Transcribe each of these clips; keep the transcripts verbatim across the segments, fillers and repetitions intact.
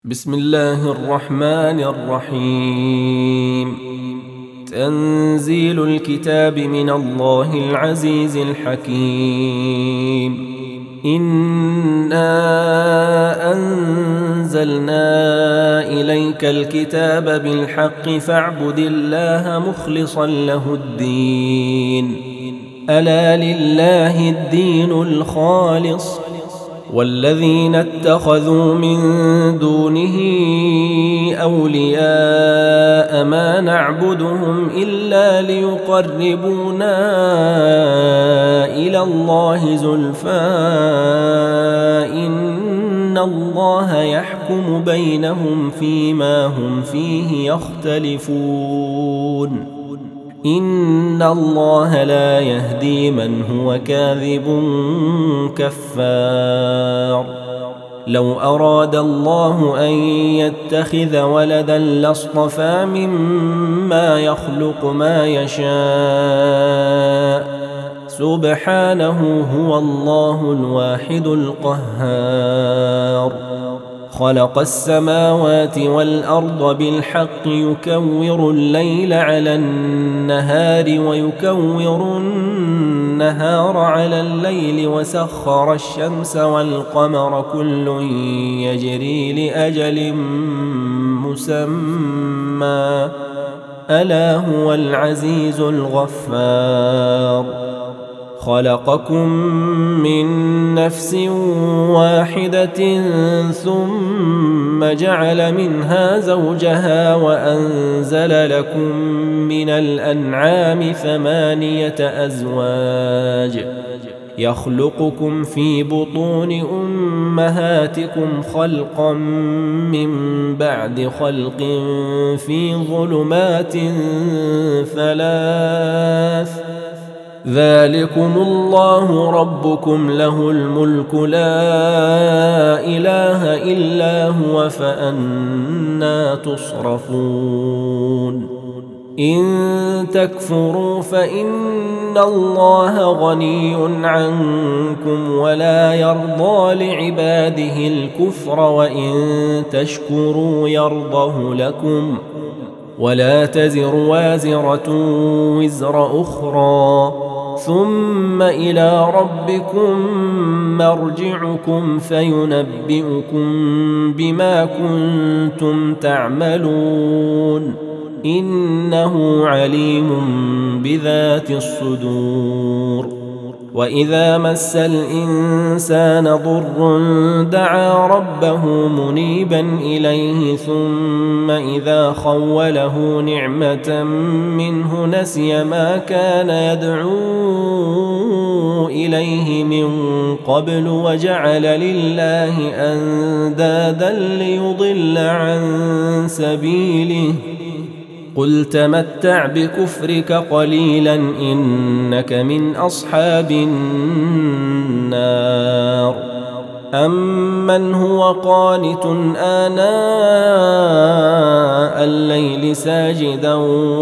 بسم الله الرحمن الرحيم. تنزيل الكتاب من الله العزيز الحكيم. إنا أنزلنا إليك الكتاب بالحق فاعبد الله مخلصا له الدين. ألا لله الدين الخالص والذين اتخذوا من دونه أولياء ما نعبدهم إلا ليقربونا إلى الله زلفى إن الله يحكم بينهم فيما هم فيه يختلفون. إن الله لا يهدي من هو كاذب كفار. لو أراد الله أن يتخذ ولدا لاصطفى مما يخلق ما يشاء سبحانه هو الله الواحد القهار. خلق السماوات والأرض بالحق يكور الليل على النهار ويكور النهار على الليل وسخر الشمس والقمر كل يجري لأجل مسمى ألا هو العزيز الغفار. خلقكم من نفس واحدة ثم جعل منها زوجها وأنزل لكم من الأنعام ثمانية أزواج يخلقكم في بطون أمهاتكم خلقا من بعد خلق في ظلمات ثلاث ذلكم الله ربكم له الملك لا إله إلا هو فأنى تصرفون. إن تكفروا فإن الله غني عنكم ولا يرضى لعباده الكفر وإن تشكروا يرضه لكم ولا تزر وازرة وزر أخرى ثم إلى ربكم مرجعكم فينبئكم بما كنتم تعملون إنه عليم بذات الصدور. وإذا مس الإنسان ضر دعا ربه منيبا إليه ثم إذا خوله نعمة منه نسي ما كان يدعو إليه من قبل وجعل لله أندادا ليضل عن سبيله قل تمتع بكفرك قليلا إنك من أصحاب النار. أمن هو قانت آناء الليل ساجدا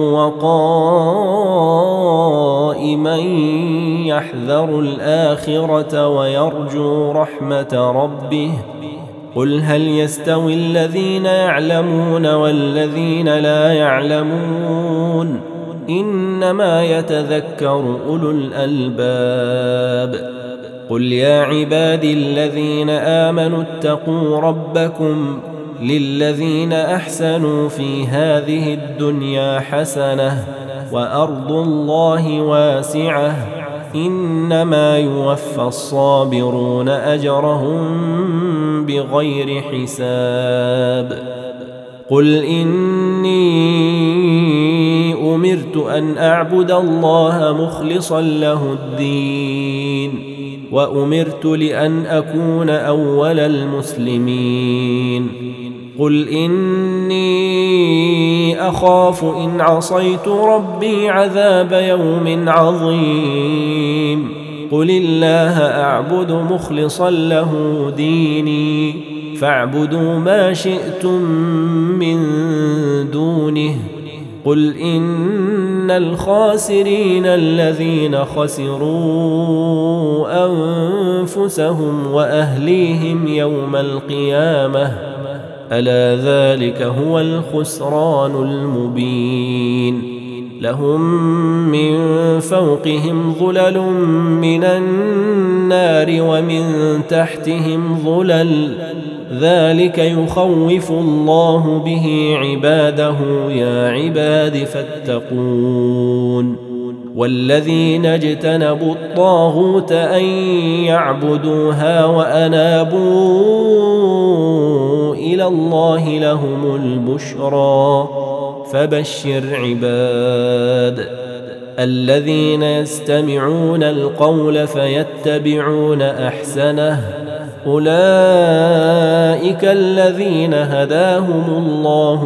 وقائما يحذر الآخرة ويرجو رحمة ربه قل هل يستوي الذين يعلمون والذين لا يعلمون إنما يتذكر أولو الألباب. قل يا عبادي الذين آمنوا اتقوا ربكم للذين أحسنوا في هذه الدنيا حسنة وأرض الله واسعة إنما يوفى الصابرون أجرهم بغير حساب. قل إني أمرت أن أعبد الله مخلصا له الدين وأمرت لأن أكون أول المسلمين. قل إني أخاف إن عصيت ربي عذاب يوم عظيم. قل الله أعبد مخلصا له ديني فاعبدوا ما شئتم من دونه. قل إن الخاسرين الذين خسروا أنفسهم وأهليهم يوم القيامة ألا ذلك هو الخسران المبين لهم من فوقهم ظلل من النار ومن تحتهم ظلل ذلك يخوف الله به عباده يا عباد فاتقون والذين اجتنبوا الطاغوت أن يعبدوها وأنابوا إلى الله لهم البشرى فبشر عباد الذين يستمعون القول فيتبعون أحسنه أولئك الذين هداهم الله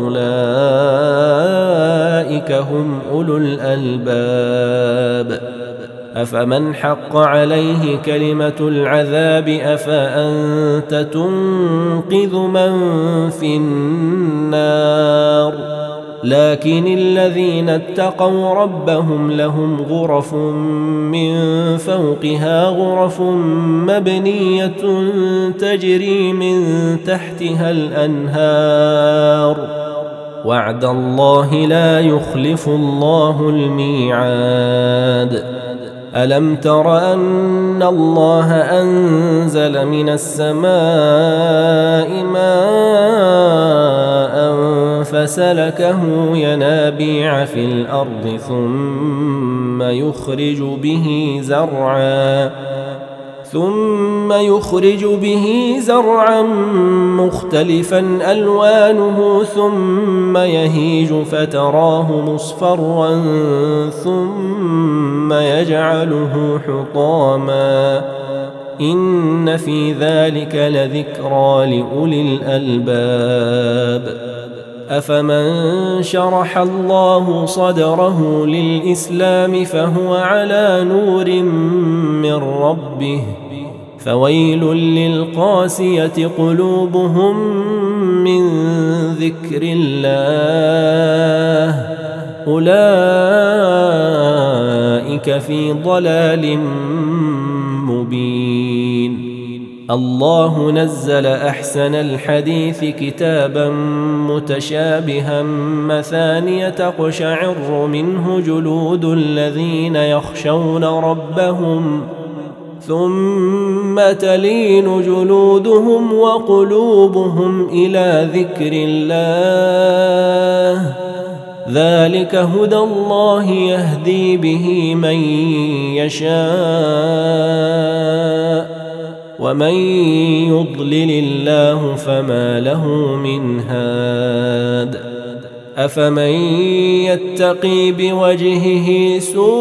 وأولئك هم أولو الألباب أفمن حق عليه كلمة العذاب أفأنت تنقذ من في النار لكن الذين اتقوا ربهم لهم غرف من فوقها غرف مبنية تجري من تحتها الأنهار وعد الله لا يخلف الله الميعاد ألم تر أن الله أنزل من السماء ماء فسلكه ينابيع في الأرض ثم يخرج به زرعا ثم يخرج به زرعا مختلفا ألوانه ثم يهيج فتراه مصفرا ثم يجعله حطاما إن في ذلك لذكرى لأولي الألباب أفمن شرح الله صدره للإسلام فهو على نور من ربه فويل للقاسية قلوبهم من ذكر الله أولئك في ضلال مبين الله نزل أحسن الحديث كتابا متشابها مثانية تقشعر منه جلود الذين يخشون ربهم ثم تلين جلودهم وقلوبهم إلى ذكر الله ذلك هدى الله يهدي به من يشاء ومن يضلل الله فما له من هاد أفمن يتقي بوجهه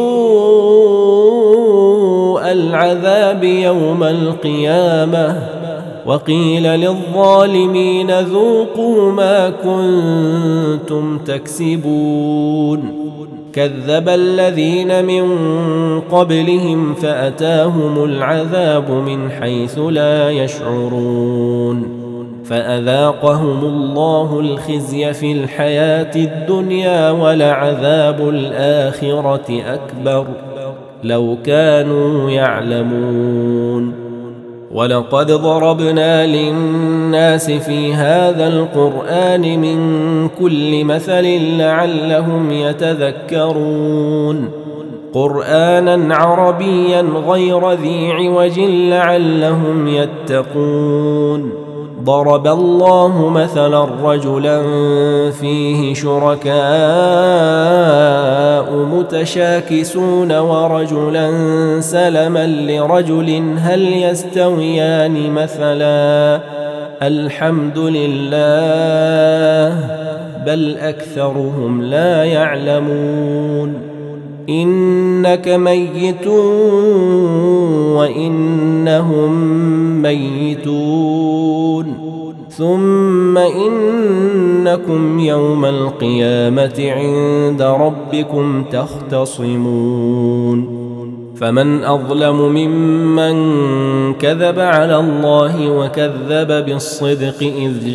سوء العذاب يوم القيامة وقيل للظالمين ذوقوا ما كنتم تكسبون كذب الذين من قبلهم فأتاهم العذاب من حيث لا يشعرون فأذاقهم الله الخزي في الحياة الدنيا ولعذاب الآخرة أكبر لو كانوا يعلمون ولقد ضربنا للناس في هذا القرآن من كل مثل لعلهم يتذكرون قرآنا عربيا غير ذي عوج لعلهم يتقون ضرب الله مثلا رجلا فيه شركاء متشاكسون ورجلا سلما لرجل هل يستويان مثلا الحمد لله بل أكثرهم لا يعلمون إنك ميت وإنهم ميتون ثم إنكم يوم القيامة عند ربكم تختصمون فمن أظلم ممن كذب على الله وكذب بالصدق إذ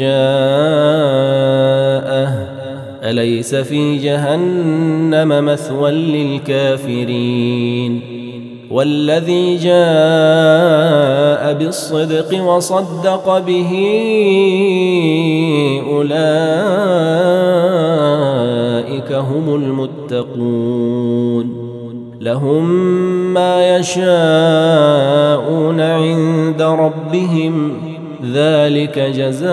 جاءه أليس في جهنم مثوى للكافرين والذي جاء بالصدق وصدق به أولئك هم المتقون لهم ما يشاءون عند ربهم ذلك جزاء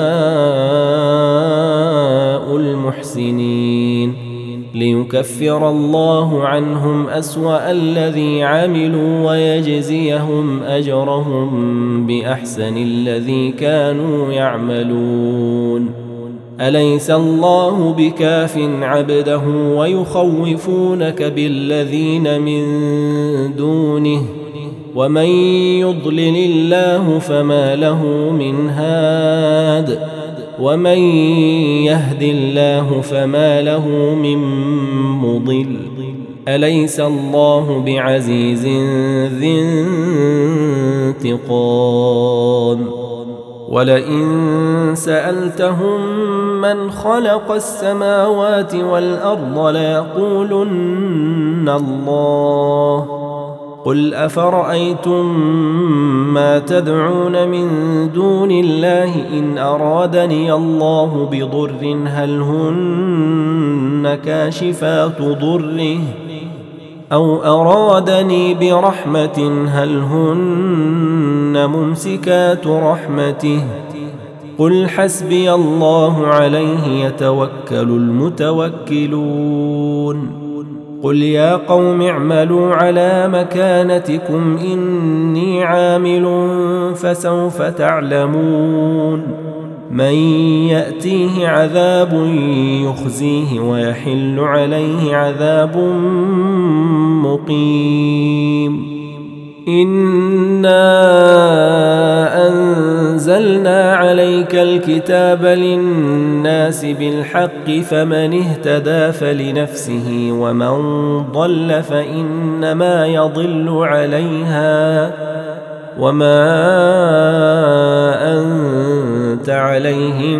المحسنين ليكفر الله عنهم أسوأ الذي عملوا ويجزيهم أجرهم بأحسن الذي كانوا يعملون أليس الله بكاف عبده ويخوفونك بالذين من دونه ومن يضلل الله فما له من هاد ومن يهد الله فما له من مضل أليس الله بعزيز ذي انتقام ولئن سألتهم من خلق السماوات والأرض ليقولن الله قل أفرأيتم ما تدعون من دون الله إن أرادني الله بضر هل هن كاشفات ضره أو أرادني برحمة هل هن ممسكات رحمته قل حسبي الله عليه يتوكل المتوكلون قل يا قوم اعملوا على مكانتكم إني عامل فسوف تعلمون من يأتيه عذاب يخزيه ويحل عليه عذاب مقيم إنا أنزلنا عليك الكتاب للناس بالحق فمن اهتدى فلنفسه ومن ضل فإنما يضل عليها وما أنت عليهم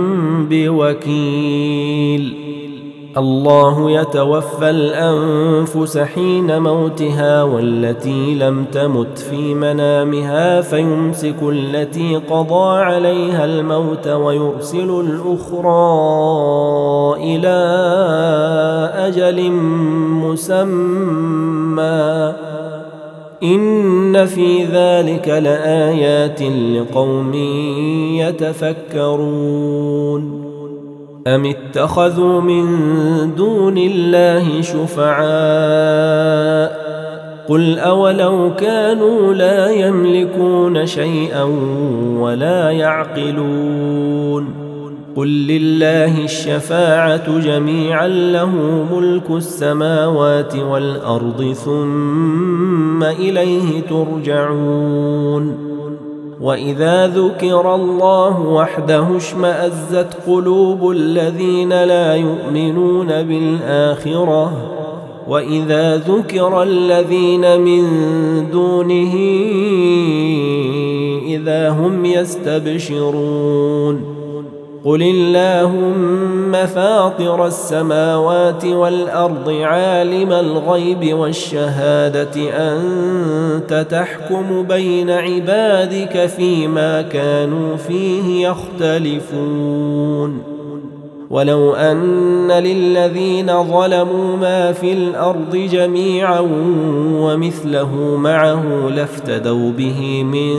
بوكيل الله يتوفى الأنفس حين موتها والتي لم تمت في منامها فيمسك التي قضى عليها الموت ويرسل الأخرى إلى أجل مسمى إن في ذلك لآيات لقوم يتفكرون أم اتخذوا من دون الله شفعاء قل أولو كانوا لا يملكون شيئا ولا يعقلون قل لله الشفاعة جميعا له ملك السماوات والأرض ثم إليه ترجعون وإذا ذكر الله وحده اشمأزت قلوب الذين لا يؤمنون بالآخرة وإذا ذكر الذين من دونه إذا هم يستبشرون قل اللهم فاطر السماوات والأرض عالم الغيب والشهادة أنت تحكم بين عبادك فيما كانوا فيه يختلفون ولو أن للذين ظلموا ما في الأرض جميعا ومثله معه لافتدوا به من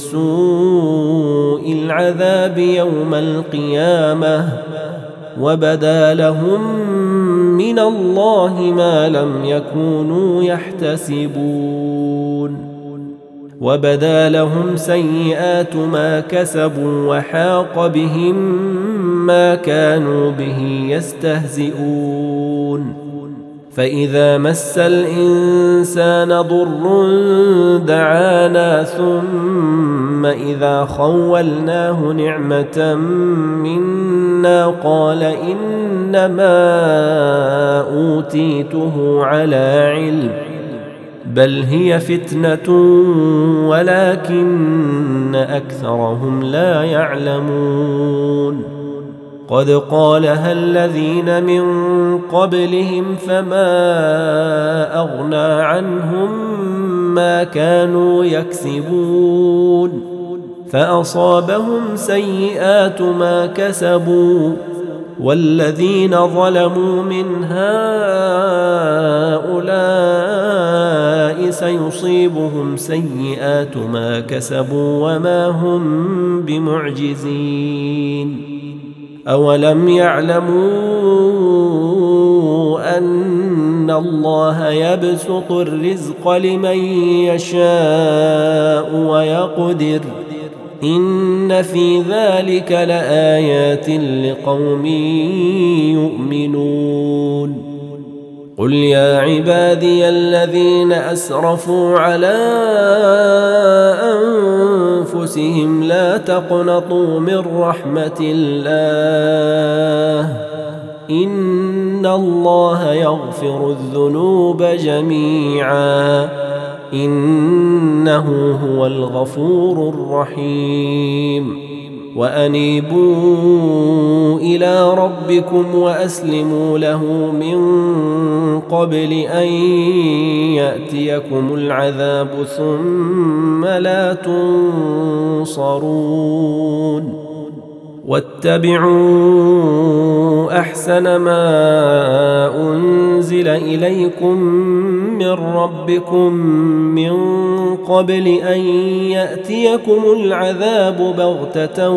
سوء العذاب يوم القيامة وبدا لهم من الله ما لم يكونوا يحتسبون وبدا لهم سيئات ما كسبوا وحاق بهم ما كانوا به يستهزئون فإذا مس الإنسان ضر دعانا ثم إذا خولناه نعمة منا قال إنما أوتيته على علم بل هي فتنة ولكن أكثرهم لا يعلمون قد قالها الذين من قبلهم فما أغنى عنهم ما كانوا يكسبون فأصابهم سيئات ما كسبوا والذين ظلموا من هؤلاء سيصيبهم سيئات ما كسبوا وما هم بمعجزين أولم يعلموا أن الله يبسط الرزق لمن يشاء ويقدر إن في ذلك لآيات لقوم يؤمنون قل يا عبادي الذين أسرفوا على أنفسهم لا تقنطوا من رحمة الله إن الله يغفر الذنوب جميعا إنه هو الغفور الرحيم وأنيبوا إلى ربكم وأسلموا له من قبل أن يأتيكم العذاب ثم لا تنصرون واتبعوا أحسن ما أنزل إليكم من ربكم من قبل أن يأتيكم العذاب بغتة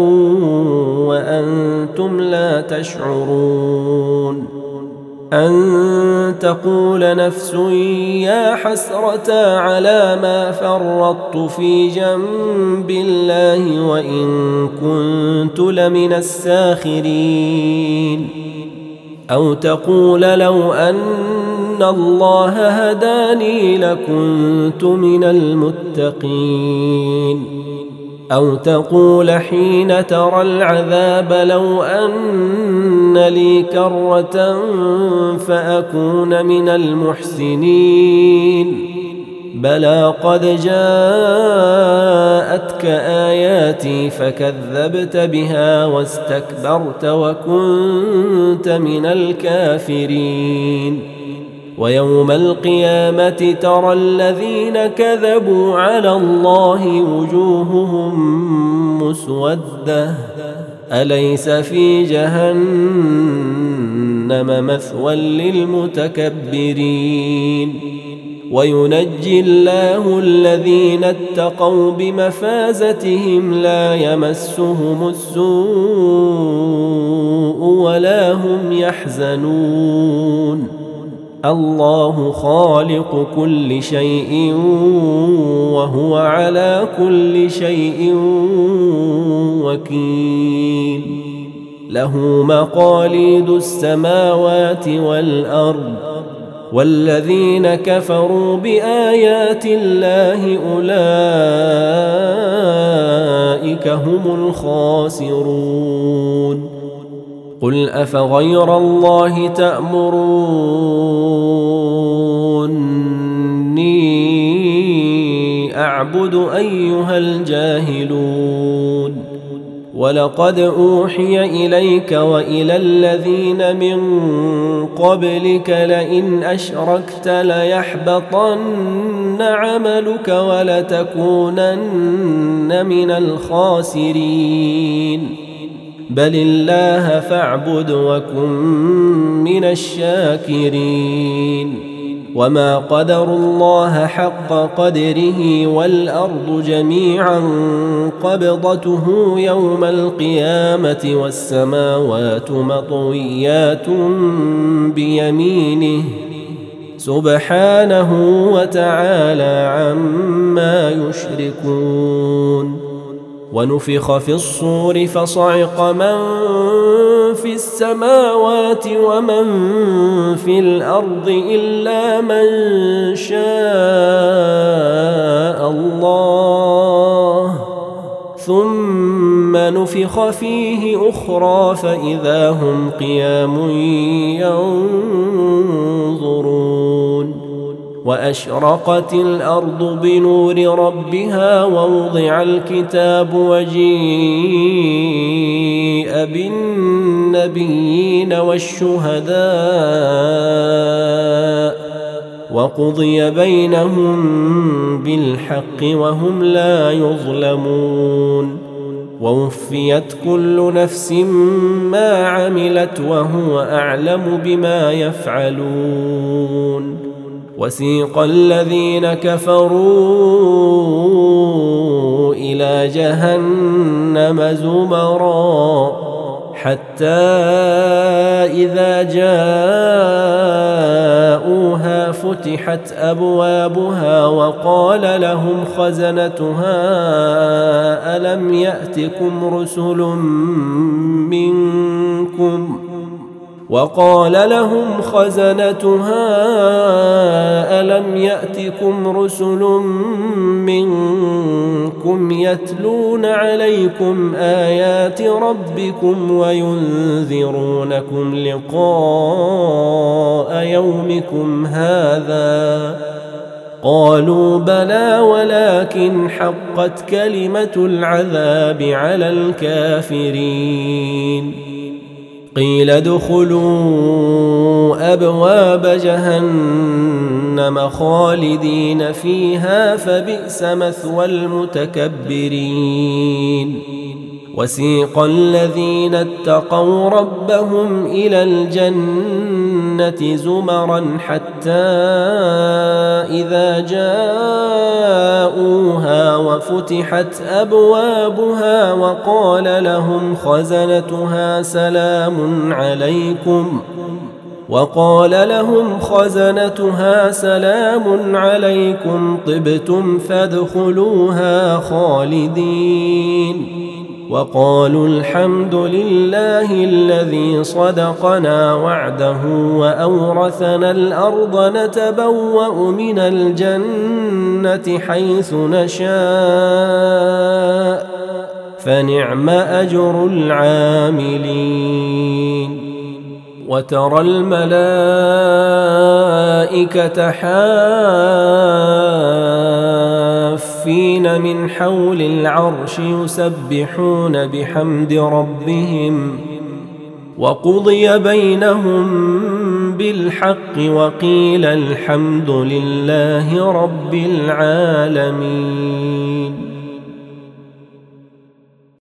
وأنتم لا تشعرون أن تقول نفس يا حسرة على ما فرطت في جنب الله وإن كنت لمن الساخرين أو تقول لو أن الله هداني لكنت من المتقين أو تقول حين ترى العذاب لو أن لي كرة فأكون من المحسنين بلى قد جاءتك آياتي فكذبت بها واستكبرت وكنت من الكافرين ويوم القيامة ترى الذين كذبوا على الله وجوههم مسودة أليس في جهنم مثوى للمتكبرين وينجي الله الذين اتقوا بمفازتهم لا يمسهم السوء ولا هم يحزنون الله خالق كل شيء وهو على كل شيء وكيل له مقاليد السماوات والأرض والذين كفروا بآيات الله أولئك هم الخاسرون قل أفغير الله تأمروني أعبد أيها الجاهلون ولقد أوحي إليك وإلى الذين من قبلك لئن أشركت ليحبطن عملك ولتكونن من الخاسرين بل الله فاعبد وكن من الشاكرين وما قدروا الله حق قدره والأرض جميعا قبضته يوم القيامة والسماوات مطويات بيمينه سبحانه وتعالى عما يشركون ونفخ في الصور فصعق من في السماوات ومن في الأرض إلا من شاء الله ثم نفخ فيه أخرى فإذا هم قيام ينظرون وأشرقت الأرض بنور ربها ووضع الكتاب وجيء بالنبيين والشهداء وقضي بينهم بالحق وهم لا يظلمون ووفيت كل نفس ما عملت وهو أعلم بما يفعلون وسيق الذين كفروا إلى جهنم زمرا حتى إذا جاءوها فتحت أبوابها وقال لهم خزنتها ألم يأتكم رسل منكم وقال لهم خزنتها ألم يأتكم رسل منكم يتلون عليكم آيات ربكم وينذرونكم لقاء يومكم هذا قالوا بلى ولكن حقت كلمة العذاب على الكافرين قيل ادخلوا أبواب جهنم خالدين فيها فبئس مثوى المتكبرين وسيق الذين اتقوا ربهم إلى الجنة زمرا حتى إذا جاءوها وفتحت أبوابها وقال لهم خزنتها سلام عليكم وقال لهم خزنتها سلام عليكم طبتم فادخلوها خالدين وقالوا الحمد لله الذي صدقنا وعده وأورثنا الأرض نتبوأ من الجنة حيث نشاء فنعم أجر العاملين وترى الملائكة حافين من حول العرش يسبحون بحمد ربهم وقضي بينهم بالحق وقيل الحمد لله رب العالمين.